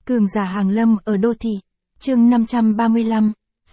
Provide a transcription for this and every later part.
Cường giả hàng lâm ở đô thị. Chương 535,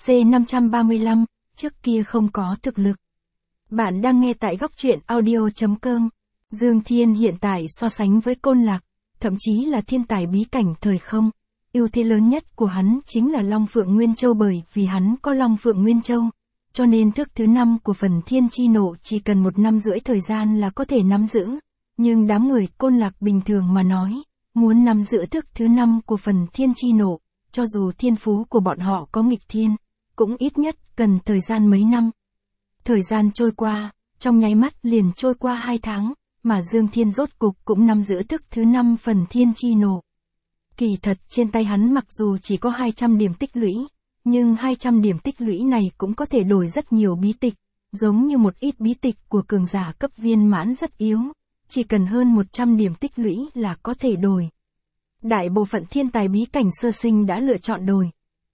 C535, trước kia không có thực lực. Bạn đang nghe tại góc truyện audio.com. Dương Thiên hiện tại so sánh với Côn Lạc, thậm chí là thiên tài bí cảnh thời không. Ưu thế lớn nhất của hắn chính là Long Phượng Nguyên Châu, bởi vì hắn có Long Phượng Nguyên Châu. Cho nên thức thứ 5 của phần thiên chi nộ chỉ cần 1 năm rưỡi thời gian là có thể nắm giữ. Nhưng đám người Côn Lạc bình thường mà nói, muốn nắm giữ thức thứ 5 của phần thiên chi nộ, cho dù thiên phú của bọn họ có nghịch thiên, cũng ít nhất cần thời gian mấy năm. Thời gian trôi qua, trong nháy mắt liền trôi qua 2 tháng, mà Dương Thiên rốt cục cũng nắm giữ thức thứ 5 phần thiên chi nộ. Kỳ thật trên tay hắn mặc dù chỉ có 200 điểm tích lũy, nhưng 200 điểm tích lũy này cũng có thể đổi rất nhiều bí tịch, giống như một ít bí tịch của cường giả cấp viên mãn rất yếu, chỉ cần hơn 100 điểm tích lũy là có thể đổi. Đại bộ phận thiên tài bí cảnh sơ sinh đã lựa chọn đổi.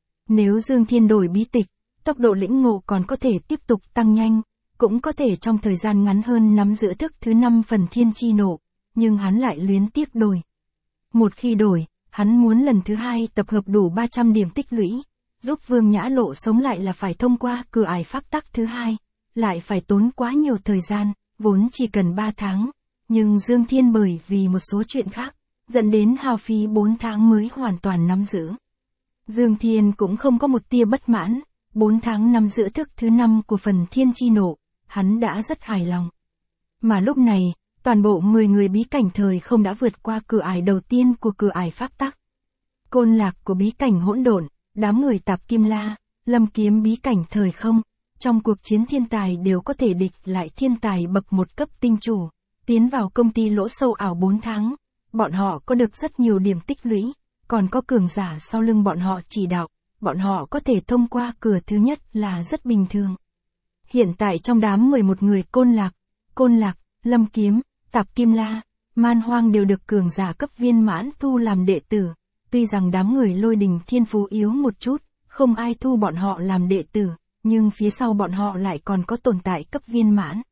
Nếu Dương Thiên đổi bí tịch, tốc độ lĩnh ngộ còn có thể tiếp tục tăng nhanh, cũng có thể trong thời gian ngắn hơn nắm giữ thức thứ 5 phần thiên chi nộ, nhưng hắn lại luyến tiếc đổi. Một khi đổi, hắn muốn lần thứ 2 tập hợp đủ 300 điểm tích lũy, giúp Vương Nhã Lộ sống lại là phải thông qua cửa ải pháp tắc thứ 2, lại phải tốn quá nhiều thời gian, vốn chỉ cần 3 tháng, nhưng Dương Thiên bởi vì một số chuyện khác, dẫn đến hao phí 4 tháng mới hoàn toàn nắm giữ. Dương Thiên cũng không có một tia bất mãn, 4 tháng nắm giữ thức thứ 5 của phần thiên chi nộ, hắn đã rất hài lòng. Mà lúc này, toàn bộ 10 người bí cảnh thời không đã vượt qua cửa ải đầu tiên của cửa ải pháp tắc. Côn Lạc của bí cảnh hỗn độn, đám người Tạp Kim La, Lâm Kiếm bí cảnh thời không, trong cuộc chiến thiên tài đều có thể địch lại thiên tài bậc 1 cấp tinh chủ, tiến vào công ty lỗ sâu ảo 4 tháng, bọn họ có được rất nhiều điểm tích lũy, còn có cường giả sau lưng bọn họ chỉ đạo, bọn họ có thể thông qua cửa thứ nhất là rất bình thường. Hiện tại trong đám 11 người Côn Lạc, Lâm Kiếm, Tạp Kim La, Man Hoang đều được cường giả cấp viên mãn thu làm đệ tử, tuy rằng đám người Lôi Đình thiên phú yếu một chút, không ai thu bọn họ làm đệ tử, nhưng phía sau bọn họ lại còn có tồn tại cấp viên mãn.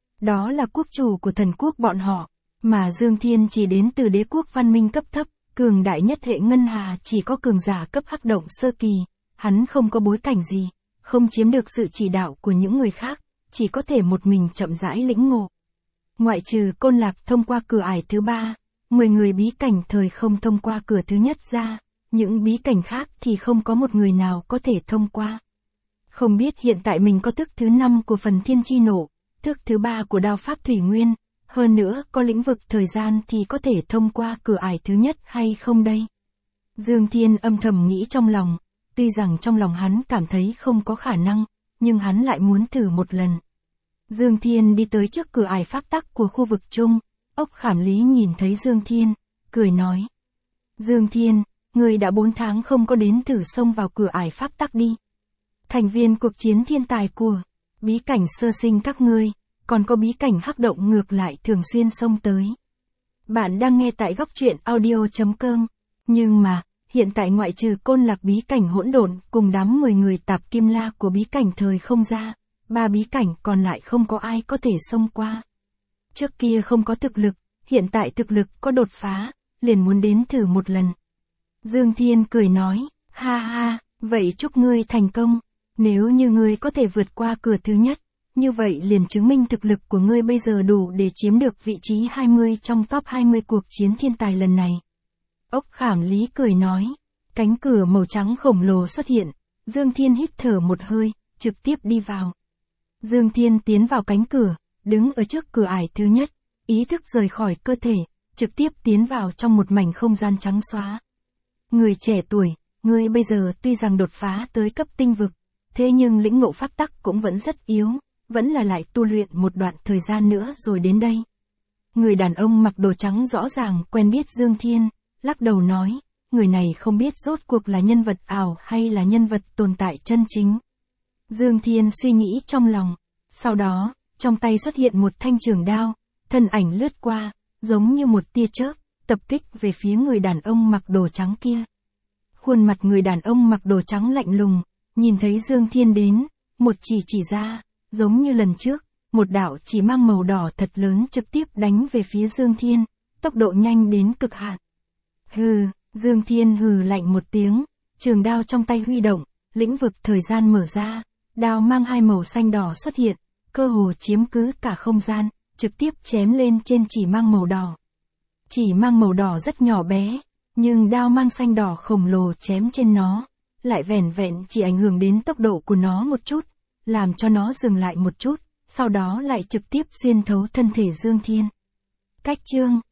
Đó là quốc chủ của thần quốc bọn họ, mà Dương Thiên chỉ đến từ đế quốc văn minh cấp thấp, cường đại nhất hệ ngân hà chỉ có cường giả cấp hắc động sơ kỳ, hắn không có bối cảnh gì, không chiếm được sự chỉ đạo của những người khác, chỉ có thể một mình chậm rãi lĩnh ngộ. Ngoại trừ Côn Lạc thông qua cửa ải thứ 3, 10 người bí cảnh thời không thông qua cửa thứ nhất ra, những bí cảnh khác thì không có một người nào có thể thông qua. Không biết hiện tại mình có thức thứ 5 của phần thiên chi nộ, thức thứ 3 của đao pháp thủy nguyên, hơn nữa có lĩnh vực thời gian thì có thể thông qua cửa ải thứ nhất hay không đây? Dương Thiên âm thầm nghĩ trong lòng, tuy rằng trong lòng hắn cảm thấy không có khả năng, nhưng hắn lại muốn thử một lần. Dương Thiên đi tới trước cửa ải pháp tắc của khu vực chung, Ốc Khảm Lý nhìn thấy Dương Thiên, cười nói. Dương Thiên, người đã 4 tháng không có đến thử xông vào cửa ải pháp tắc đi. Thành viên cuộc chiến thiên tài của bí cảnh sơ sinh các ngươi, còn có bí cảnh hắc động ngược lại thường xuyên xông tới. Bạn đang nghe tại góc truyện audio.com, nhưng mà, hiện tại ngoại trừ Côn Lạc bí cảnh hỗn độn cùng đám 10 người Tạp Kim La của bí cảnh thời không ra, 3 bí cảnh còn lại không có ai có thể xông qua. Trước kia không có thực lực, hiện tại thực lực có đột phá, liền muốn đến thử một lần. Dương Thiên cười nói, ha ha, vậy chúc ngươi thành công, nếu như ngươi có thể vượt qua cửa thứ nhất, như vậy liền chứng minh thực lực của ngươi bây giờ đủ để chiếm được vị trí 20 trong top 20 cuộc chiến thiên tài lần này. Ốc Khảm Lý cười nói, cánh cửa màu trắng khổng lồ xuất hiện, Dương Thiên hít thở một hơi, trực tiếp đi vào. Dương Thiên tiến vào cánh cửa, đứng ở trước cửa ải thứ nhất, ý thức rời khỏi cơ thể, trực tiếp tiến vào trong một mảnh không gian trắng xóa. Người trẻ tuổi, ngươi bây giờ tuy rằng đột phá tới cấp tinh vực, thế nhưng lĩnh ngộ pháp tắc cũng vẫn rất yếu, vẫn là lại tu luyện một đoạn thời gian nữa rồi đến đây. Người đàn ông mặc đồ trắng rõ ràng quen biết Dương Thiên, lắc đầu nói, người này không biết rốt cuộc là nhân vật ảo hay là nhân vật tồn tại chân chính. Dương Thiên suy nghĩ trong lòng, sau đó, trong tay xuất hiện một thanh trường đao, thân ảnh lướt qua, giống như một tia chớp, tập kích về phía người đàn ông mặc đồ trắng kia. Khuôn mặt người đàn ông mặc đồ trắng lạnh lùng, nhìn thấy Dương Thiên đến, một chỉ ra, giống như lần trước, một đạo chỉ mang màu đỏ thật lớn trực tiếp đánh về phía Dương Thiên, tốc độ nhanh đến cực hạn. Hừ, Dương Thiên hừ lạnh một tiếng, trường đao trong tay huy động, lĩnh vực thời gian mở ra, đao mang hai màu xanh đỏ xuất hiện, cơ hồ chiếm cứ cả không gian, trực tiếp chém lên trên chỉ mang màu đỏ. Chỉ mang màu đỏ rất nhỏ bé, nhưng đao mang xanh đỏ khổng lồ chém trên nó, lại vẻn vẹn chỉ ảnh hưởng đến tốc độ của nó một chút, làm cho nó dừng lại một chút, sau đó lại trực tiếp xuyên thấu thân thể Dương Thiên. Cách chương